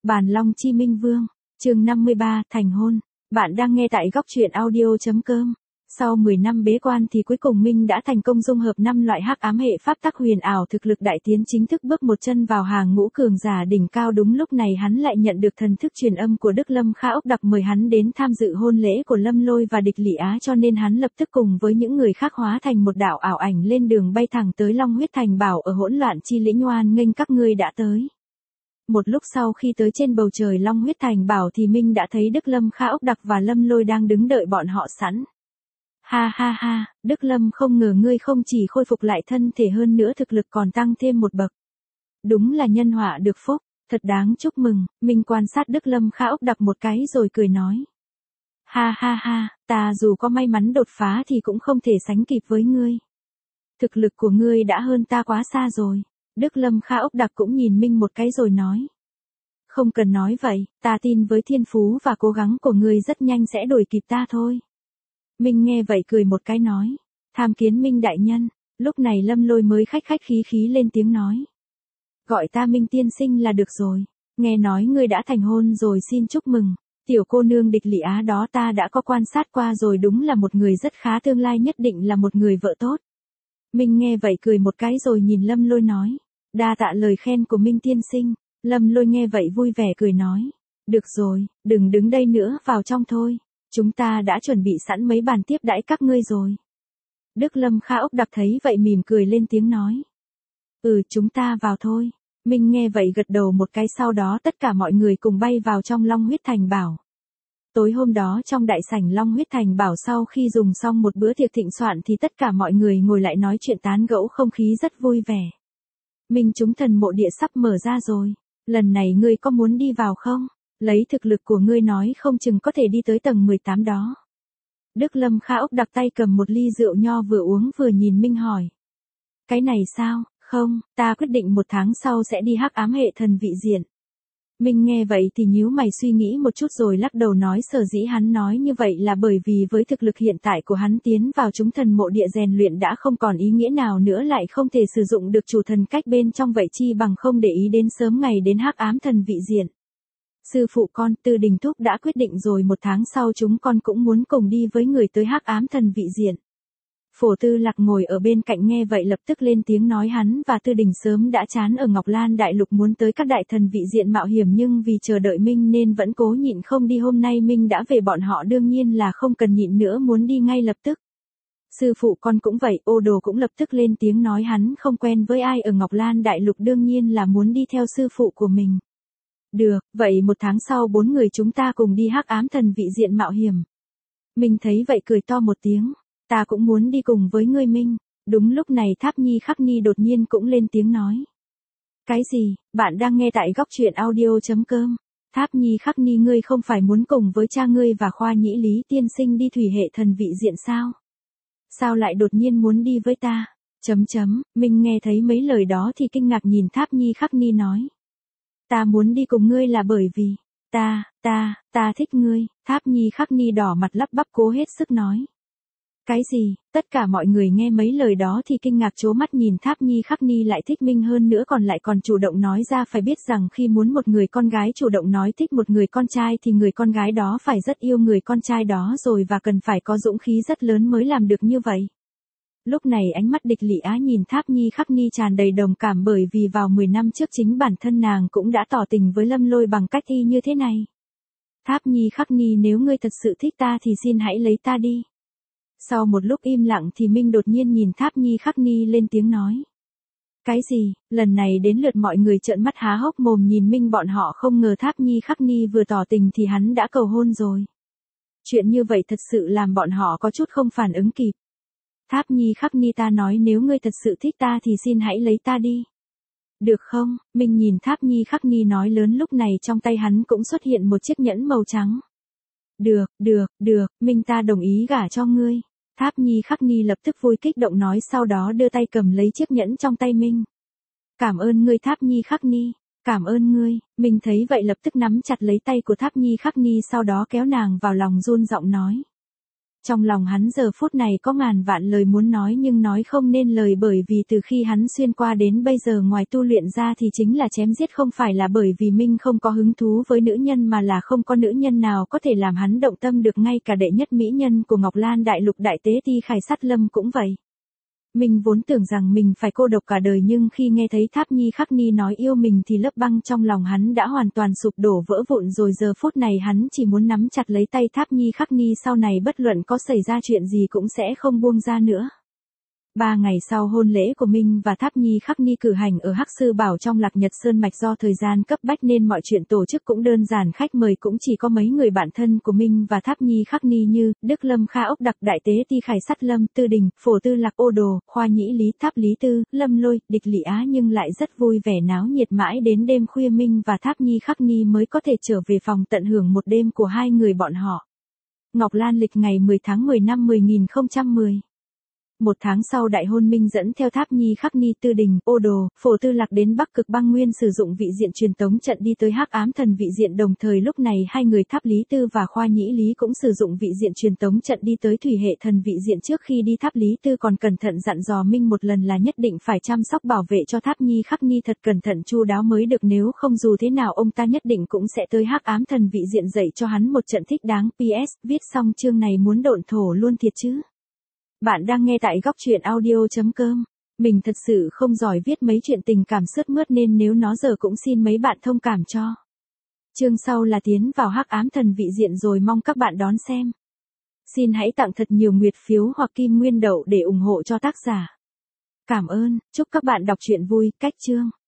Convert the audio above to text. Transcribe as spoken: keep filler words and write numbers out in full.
Bàn Long Chi Minh Vương, chương năm mươi ba, thành hôn. Bạn đang nghe tại góc truyện audio.com. Sau mười năm bế quan thì cuối cùng Minh đã thành công dung hợp năm loại hắc ám hệ pháp tắc huyền ảo, thực lực đại tiến chính thức bước một chân vào hàng ngũ cường giả đỉnh cao. Đúng lúc này hắn lại nhận được thần thức truyền âm của Đức Lâm Kha Ốc đặc mời hắn đến tham dự hôn lễ của Lâm Lôi và Địch Lỷ Á, cho nên hắn lập tức cùng với những người khác hóa thành một đạo ảo ảnh lên đường bay thẳng tới Long Huyết Thành bảo ở hỗn loạn chi lĩnh oan nghênh các ngươi đã tới. Một lúc sau khi tới trên bầu trời Long Huyết Thành bảo thì Minh đã thấy Đức Lâm Kha Ốc đặc và Lâm Lôi đang đứng đợi bọn họ sẵn. Ha ha ha, Đức Lâm, không ngờ ngươi không chỉ khôi phục lại thân thể hơn nữa thực lực còn tăng thêm một bậc. Đúng là nhân họa được phúc, thật đáng chúc mừng. Minh quan sát Đức Lâm Kha Ốc đặc một cái rồi cười nói. Ha ha ha, ta dù có may mắn đột phá thì cũng không thể sánh kịp với ngươi. Thực lực của ngươi đã hơn ta quá xa rồi. Đức Lâm Kha Ốc đặc cũng nhìn Minh một cái rồi nói. Không cần nói vậy, ta tin với thiên phú và cố gắng của ngươi rất nhanh sẽ đuổi kịp ta thôi. Minh nghe vậy cười một cái nói. Tham kiến Minh đại nhân. Lúc này Lâm Lôi mới khách khách khí khí lên tiếng nói. Gọi ta Minh tiên sinh là được rồi. Nghe nói ngươi đã thành hôn rồi, xin chúc mừng. Tiểu cô nương Địch Lỷ Á đó ta đã có quan sát qua rồi, đúng là một người rất khá, tương lai nhất định là một người vợ tốt. Minh nghe vậy cười một cái rồi nhìn Lâm Lôi nói. Đa tạ lời khen của Minh tiên sinh. Lâm Lôi nghe vậy vui vẻ cười nói. Được rồi, đừng đứng đây nữa, vào trong thôi. Chúng ta đã chuẩn bị sẵn mấy bàn tiếp đãi các ngươi rồi. Đức Lâm Kha Ốc đặc thấy vậy mỉm cười lên tiếng nói. Ừ, chúng ta vào thôi. Minh nghe vậy gật đầu một cái, sau đó tất cả mọi người cùng bay vào trong Long Huyết Thành bảo. Tối hôm đó trong đại sảnh Long Huyết Thành bảo, sau khi dùng xong một bữa tiệc thịnh soạn thì tất cả mọi người ngồi lại nói chuyện tán gẫu, không khí rất vui vẻ. Minh, chúng thần mộ địa sắp mở ra rồi. Lần này ngươi có muốn đi vào không? Lấy thực lực của ngươi nói không chừng có thể đi tới tầng mười tám đó. Đức Lâm Kha Ốc đặt tay cầm một ly rượu nho vừa uống vừa nhìn Minh hỏi. Cái này sao? Không, ta quyết định một tháng sau sẽ đi hắc ám hệ thần vị diện. Minh nghe vậy thì nhíu mày suy nghĩ một chút rồi lắc đầu nói sở dĩ hắn nói như vậy là bởi vì với thực lực hiện tại của hắn tiến vào chúng thần mộ địa rèn luyện đã không còn ý nghĩa nào nữa, lại không thể sử dụng được chủ thần cách bên trong, vậy chi bằng không để ý đến sớm ngày đến hắc ám thần vị diện. Sư phụ con, Tư Đình Thúc đã quyết định rồi, một tháng sau chúng con cũng muốn cùng đi với người tới hắc ám thần vị diện. Phổ Tư Lạc ngồi ở bên cạnh nghe vậy lập tức lên tiếng nói hắn và Tư Đình sớm đã chán ở Ngọc Lan Đại Lục muốn tới các đại thần vị diện mạo hiểm, nhưng vì chờ đợi Minh nên vẫn cố nhịn không đi. Hôm nay Minh đã về, bọn họ đương nhiên là không cần nhịn nữa, muốn đi ngay lập tức. Sư phụ con cũng vậy. Ô Đồ cũng lập tức lên tiếng nói hắn không quen với ai ở Ngọc Lan Đại Lục, đương nhiên là muốn đi theo sư phụ của mình. Được, vậy một tháng sau bốn người chúng ta cùng đi hắc ám thần vị diện mạo hiểm. Minh thấy vậy cười to một tiếng. Ta cũng muốn đi cùng với ngươi Minh. Đúng lúc này Tháp Nhi Khắc Ni đột nhiên cũng lên tiếng nói. Cái gì? Bạn đang nghe tại góc truyện audio.com. Tháp Nhi Khắc Ni, ngươi không phải muốn cùng với cha ngươi và Khoa Nhĩ Lý tiên sinh đi thủy hệ thần vị diện sao? Sao lại đột nhiên muốn đi với ta? Chấm chấm, Minh nghe thấy mấy lời đó thì kinh ngạc nhìn Tháp Nhi Khắc Ni nói. Ta muốn đi cùng ngươi là bởi vì, ta, ta, ta thích ngươi. Tháp Nhi Khắc Ni đỏ mặt lắp bắp cố hết sức nói. Cái gì? Tất cả mọi người nghe mấy lời đó thì kinh ngạc trố mắt nhìn Tháp Nhi Khắc Ni lại thích Minh, hơn nữa còn lại còn chủ động nói ra. Phải biết rằng khi muốn một người con gái chủ động nói thích một người con trai thì người con gái đó phải rất yêu người con trai đó rồi, và cần phải có dũng khí rất lớn mới làm được như vậy. Lúc này ánh mắt Địch Lỷ Á nhìn Tháp Nhi Khắc Ni tràn đầy đồng cảm, bởi vì vào mười năm trước chính bản thân nàng cũng đã tỏ tình với Lâm Lôi bằng cách y như thế này. Tháp Nhi Khắc Ni, nếu ngươi thật sự thích ta thì xin hãy lấy ta đi. Sau một lúc im lặng thì Minh đột nhiên nhìn Tháp Nhi Khắc Ni lên tiếng nói. Cái gì? Lần này đến lượt mọi người trợn mắt há hốc mồm nhìn Minh, bọn họ không ngờ Tháp Nhi Khắc Ni vừa tỏ tình thì hắn đã cầu hôn rồi. Chuyện như vậy thật sự làm bọn họ có chút không phản ứng kịp. Tháp Nhi Khắc Ni, ta nói nếu ngươi thật sự thích ta thì xin hãy lấy ta đi. Được không? Minh nhìn Tháp Nhi Khắc Ni nói lớn, lúc này trong tay hắn cũng xuất hiện một chiếc nhẫn màu trắng. Được, được, được, Minh ta đồng ý gả cho ngươi. Tháp Nhi Khắc Ni lập tức vui kích động nói, sau đó đưa tay cầm lấy chiếc nhẫn trong tay Minh. Cảm ơn ngươi Tháp Nhi Khắc Ni, cảm ơn ngươi. Minh thấy vậy lập tức nắm chặt lấy tay của Tháp Nhi Khắc Ni, sau đó kéo nàng vào lòng, run giọng nói. Trong lòng hắn giờ phút này có ngàn vạn lời muốn nói nhưng nói không nên lời bởi vì từ khi hắn xuyên qua đến bây giờ ngoài tu luyện ra thì chính là chém giết, không phải là bởi vì Minh không có hứng thú với nữ nhân mà là không có nữ nhân nào có thể làm hắn động tâm được, ngay cả đệ nhất mỹ nhân của Ngọc Lan Đại Lục Đại Tế Ti Khải Sát Lâm cũng vậy. Mình vốn tưởng rằng mình phải cô độc cả đời nhưng khi nghe thấy Tháp Nhi Khắc Ni nói yêu mình thì lớp băng trong lòng hắn đã hoàn toàn sụp đổ vỡ vụn rồi, giờ phút này hắn chỉ muốn nắm chặt lấy tay Tháp Nhi Khắc Ni, sau này bất luận có xảy ra chuyện gì cũng sẽ không buông ra nữa. Ba ngày sau hôn lễ của Minh và Tháp Nhi Khắc Ni cử hành ở Hắc Sư Bảo trong Lạc Nhật Sơn Mạch, do thời gian cấp bách nên mọi chuyện tổ chức cũng đơn giản, khách mời cũng chỉ có mấy người bạn thân của Minh và Tháp Nhi Khắc Ni như Đức Lâm Kha Ốc Đặc Đại Tế Ti Khải Sát Lâm, Tư Đình, Phổ Tư Lạc Ô Đồ, Khoa Nhĩ Lý Tháp Lý Tư, Lâm Lôi, Địch Lị Á, nhưng lại rất vui vẻ náo nhiệt mãi đến đêm khuya Minh và Tháp Nhi Khắc Ni mới có thể trở về phòng tận hưởng một đêm của hai người bọn họ. Ngọc Lan lịch ngày mười tháng mười năm mười nghìn không trăm mười. Một tháng sau đại hôn, Minh dẫn theo Tháp Nhi Khắc Ni, Tư Đình, Ô Đồ, Phổ Tư Lạc đến Bắc Cực Băng Nguyên sử dụng vị diện truyền tống trận đi tới Hắc Ám Thần vị diện, đồng thời lúc này hai người Tháp Lý Tư và Khoa Nhĩ Lý cũng sử dụng vị diện truyền tống trận đi tới Thủy Hệ Thần vị diện. Trước khi đi, Tháp Lý Tư còn cẩn thận dặn dò Minh một lần là nhất định phải chăm sóc bảo vệ cho Tháp Nhi Khắc Ni thật cẩn thận chu đáo mới được, nếu không dù thế nào ông ta nhất định cũng sẽ tới Hắc Ám Thần vị diện dạy cho hắn một trận thích đáng. pê ét Viết xong chương này muốn độn thổ luôn thiệt chứ. Bạn đang nghe tại góc truyện audio chấm com. Mình thật sự không giỏi viết mấy chuyện tình cảm sướt mướt nên nếu nó giờ cũng xin mấy bạn thông cảm cho. Chương sau là tiến vào Hắc Ám Thần vị diện rồi, mong các bạn đón xem. Xin hãy tặng thật nhiều nguyệt phiếu hoặc kim nguyên đậu để ủng hộ cho tác giả. Cảm ơn, chúc các bạn đọc truyện vui. Cách chương.